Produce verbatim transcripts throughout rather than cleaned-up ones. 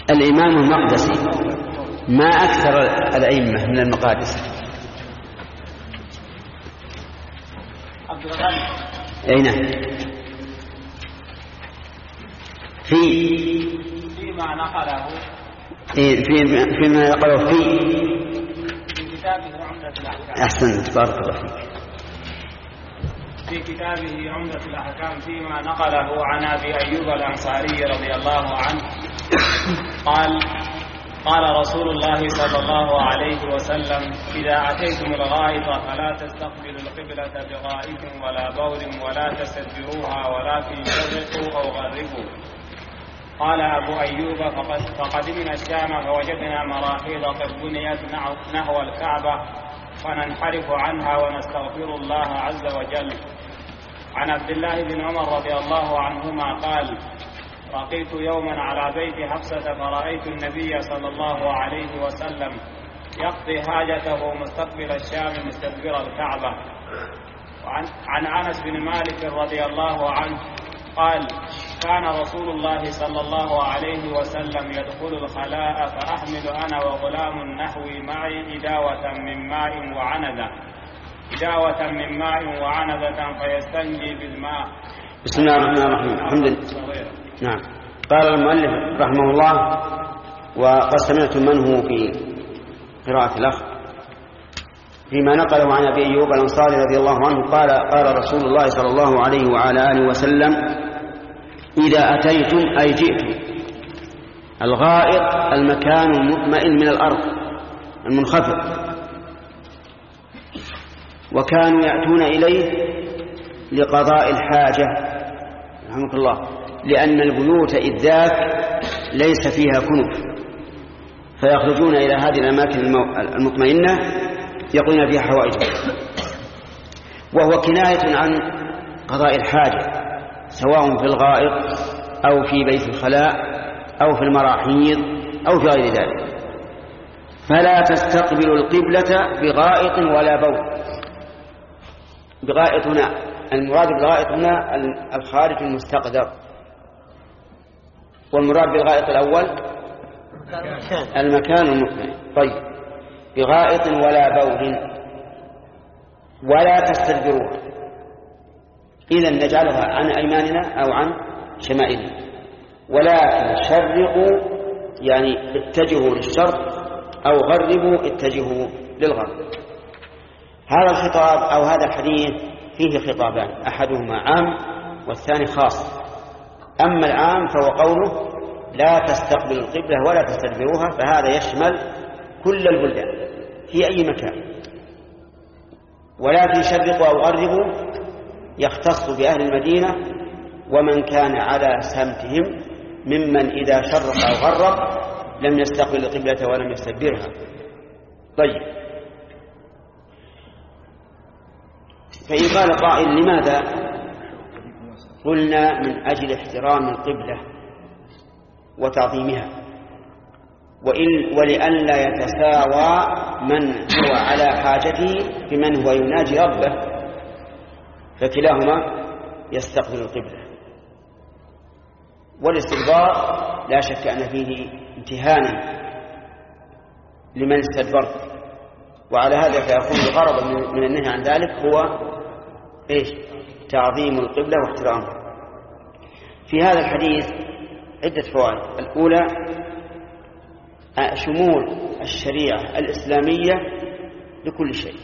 الإمام المقدسي ما أكثر الأئمة من المقادس؟ عبد الغني. أي نعم. في فيما نقله في فيما نقله في في كتابه عمدة الأحكام. أحسنت، بارك الله فيك. في كتابه عمدة الأحكام فيما نقله عن أبي أيوب الأنصاري رضي الله عنه قال قال رسول الله صلى الله عليه وسلم: إذا أتيتم الغائط فلا تستقبلوا القبلة بغائط ولا بول ولا تستدبروها ولكن شرقوا أو غربوا. قال أبو أيوب: فقدمنا الشام فوجدنا مراحيض قد بنيت نحو الكعبة فننحرف عنها ونستغفر الله عز وجل. عن عبد الله بن عمر رضي الله عنهما قال: رقيت يوما على بيت حفصة فرأيت النبي صلى الله عليه وسلم يقضي حاجته مستقبل الشام مستدبر الكعبة. وعن عن أنس بن مالك رضي الله عنه قال: كان رسول الله صلى الله عليه وسلم يدخل الخلاء فأحمل أنا وغلام نحوي معي إداوة من ماء وعنزة إداوة من ماء وعنزة فيستنجي بالماء. بسم الله الرحمن الرحيم. الحمد لله. نعم. قال المؤلف رحمه الله: وقد سمعتم من هو في قراءة الأخ فيما نقله عن أبي أيوب الأنصاري رضي الله عنه قال: قال رسول الله صلى الله عليه وعلى آله وسلم: إذا أتيتم أي جئتم الغائط المكان المطمئن من الأرض المنخفض، وكانوا يأتون إليه لقضاء الحاجة رحمك الله، لأن البيوت إذ ذاك ليس فيها كنف، فيخرجون إلى هذه الأماكن المطمئنة يقضون فيها حوائجهم، وهو كناية عن قضاء الحاجة سواء في الغائط أو في بيت الخلاء أو في المراحيض أو في غير ذلك. فلا تستقبلوا القبلة بغائط ولا بول. بغائط هنا المراد بالغائط هنا الخارج المستقدر، والمراد بالغائط الأول المكان المطمئن. طيب، بغائط ولا بول ولا تستدبروها، إذن نجعلها عن أيماننا أو عن شمائلنا، ولكن شرقوا يعني اتجهوا للشرق أو غربوا اتجهوا للغرب. هذا الخطاب أو هذا الحديث فيه خطابان، أحدهما عام والثاني خاص. أما العام فهو قوله: لا تستقبلوا القبلة ولا تستدبروها، فهذا يشمل كل البلدان في أي مكان. ولكن شرقوا أو غربوا يختص بأهل المدينة ومن كان على سمتهم ممن إذا شرق أو غرب لم يستقبل القبلة ولم يستدبرها. طيب، فإن قال قائل: لماذا؟ قلنا: من أجل احترام القبلة وتعظيمها، ولئلا يتساوى من هو على حاجته بمن هو يناجي ربه، فكلاهما يستقبل القبلة. والاستدبار لا شك أن فيه امتهانا لمن استدبر، وعلى هذا فيكون الغرض من النهي عن ذلك هو إيش؟ تعظيم القبلة واحترامها. في هذا الحديث عدة فوائد. الأولى شمول الشريعة الإسلامية لكل شيء.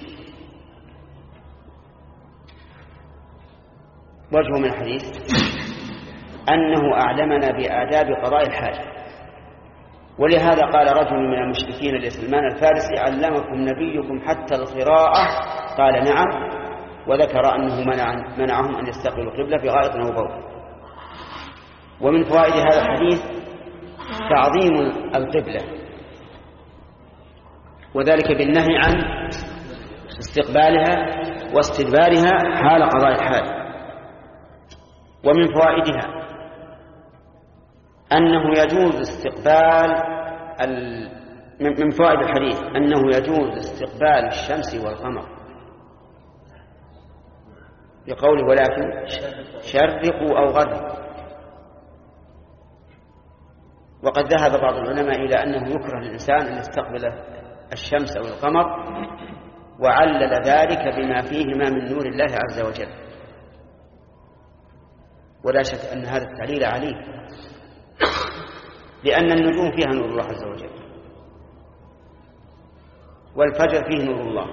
وجه من الحديث أنه أعلمنا بآداب قضاء الحاجة، ولهذا قال رجل من المشركين لسلمان الفارسي: علمكم نبيكم حتى القراءة؟ قال: نعم. وذكر أنه منع منعهم أن يستقبلوا القبلة في غائط أو بول. ومن فوائد هذا الحديث تعظيم القبلة، وذلك بالنهي عن استقبالها واستدبارها حال قضاء الحاجة. ومن فوائدها أنه يجوز استقبال ال... من فوائد الحديث أنه يجوز استقبال الشمس والقمر، لقوله: ولكن شرقوا أو غربوا. وقد ذهب بعض العلماء إلى أنه يكره للإنسان أن يستقبل الشمس أو القمر، وعلل ذلك بما فيهما من نور الله عز وجل. ولا شك أن هذا التعليل عليه، لأن النجوم فيها نور الله عز وجل، والفجر فيه نور الله،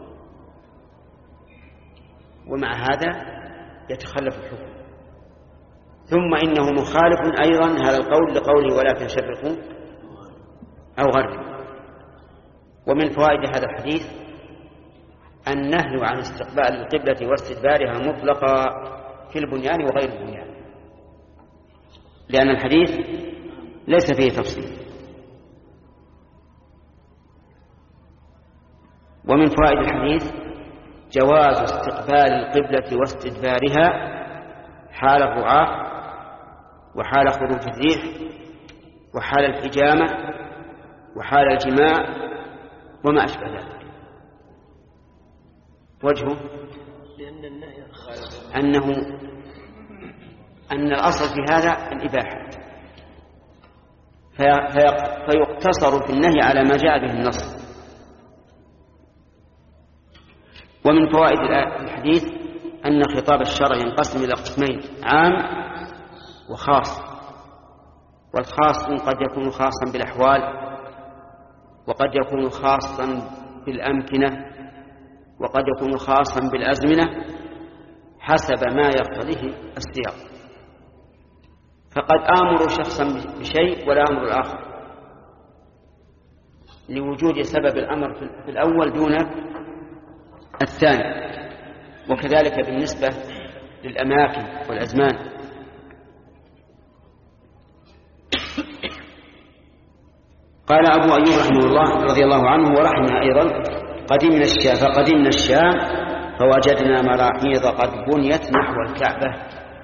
ومع هذا يتخلف الحكم. ثم إنه مخالف أيضا هذا القول لقوله ولكن شرقوا أو غربوا. ومن فوائد هذا الحديث النهي عن استقبال القبلة واستدبارها مطلقا في البنيان وغير البنيان، لأن الحديث ليس فيه تفصيل. ومن فوائد الحديث جواز استقبال القبلة واستدبارها حال الرعاة وحال خروج الريح وحال الحجامة وحال الجماع وما أشبه ذلك. وجهه أنه أن الأصل في هذا الإباحة، فيقتصر في النهي على ما جاء به النص. ومن فوائد الحديث أن خطاب الشرع ينقسم إلى قسمين: عام وخاص. والخاص قد يكون خاصا بالأحوال، وقد يكون خاصا بالأمكنة، وقد يكون خاصا بالأزمنة حسب ما يقتضيه السياق. فقد آمر شخصا بشيء ولا أمر الآخر لوجود سبب الأمر في الأول دون الثاني، وكذلك بالنسبة للأماكن والأزمان. قال أبو أيوب رحمه الله رضي الله عنه ورحمه أيضا: قدمنا الشام فقدمنا الشام فوجدنا مراحيض قد بنيت نحو الكعبة،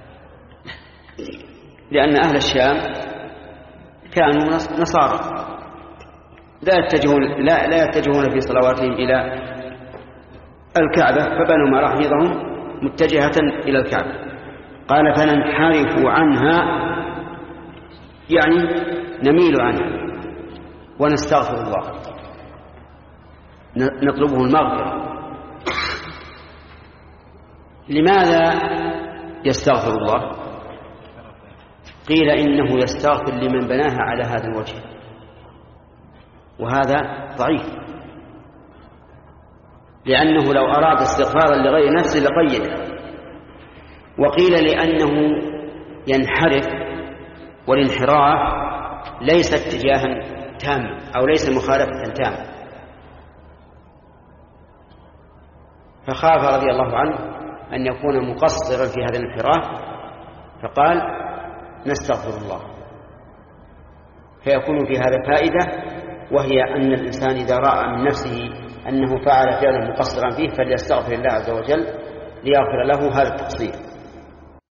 لأن أهل الشام كانوا نصارى لا يتجهون لا, لا يتجهون في صلواتهم إلى الكعبة، فبنوا مراحيضهم متجهة إلى الكعبة. قال: فننحرف عنها، يعني نميل عنها ونستغفر الله، نطلبه المغفرة. لماذا يستغفر الله؟ قيل إنه يستغفر لمن بناها على هذا الوجه، وهذا ضعيف، لأنه لو أراد استغفارا لغير نفسه لقيده. وقيل لأنه ينحرف، والانحراف ليس اتجاها تاما أو ليس مخالفة تاما، فخاف رضي الله عنه أن يكون مقصرا في هذا الانحراف، فقال: نستغفر الله. فيكون في هذا فائدة، وهي أن الإنسان إذا رأى من نفسه أنه فعل فعلا مقصرا فيه فليستغفر الله عز وجل ليغفر له هذا التقصير.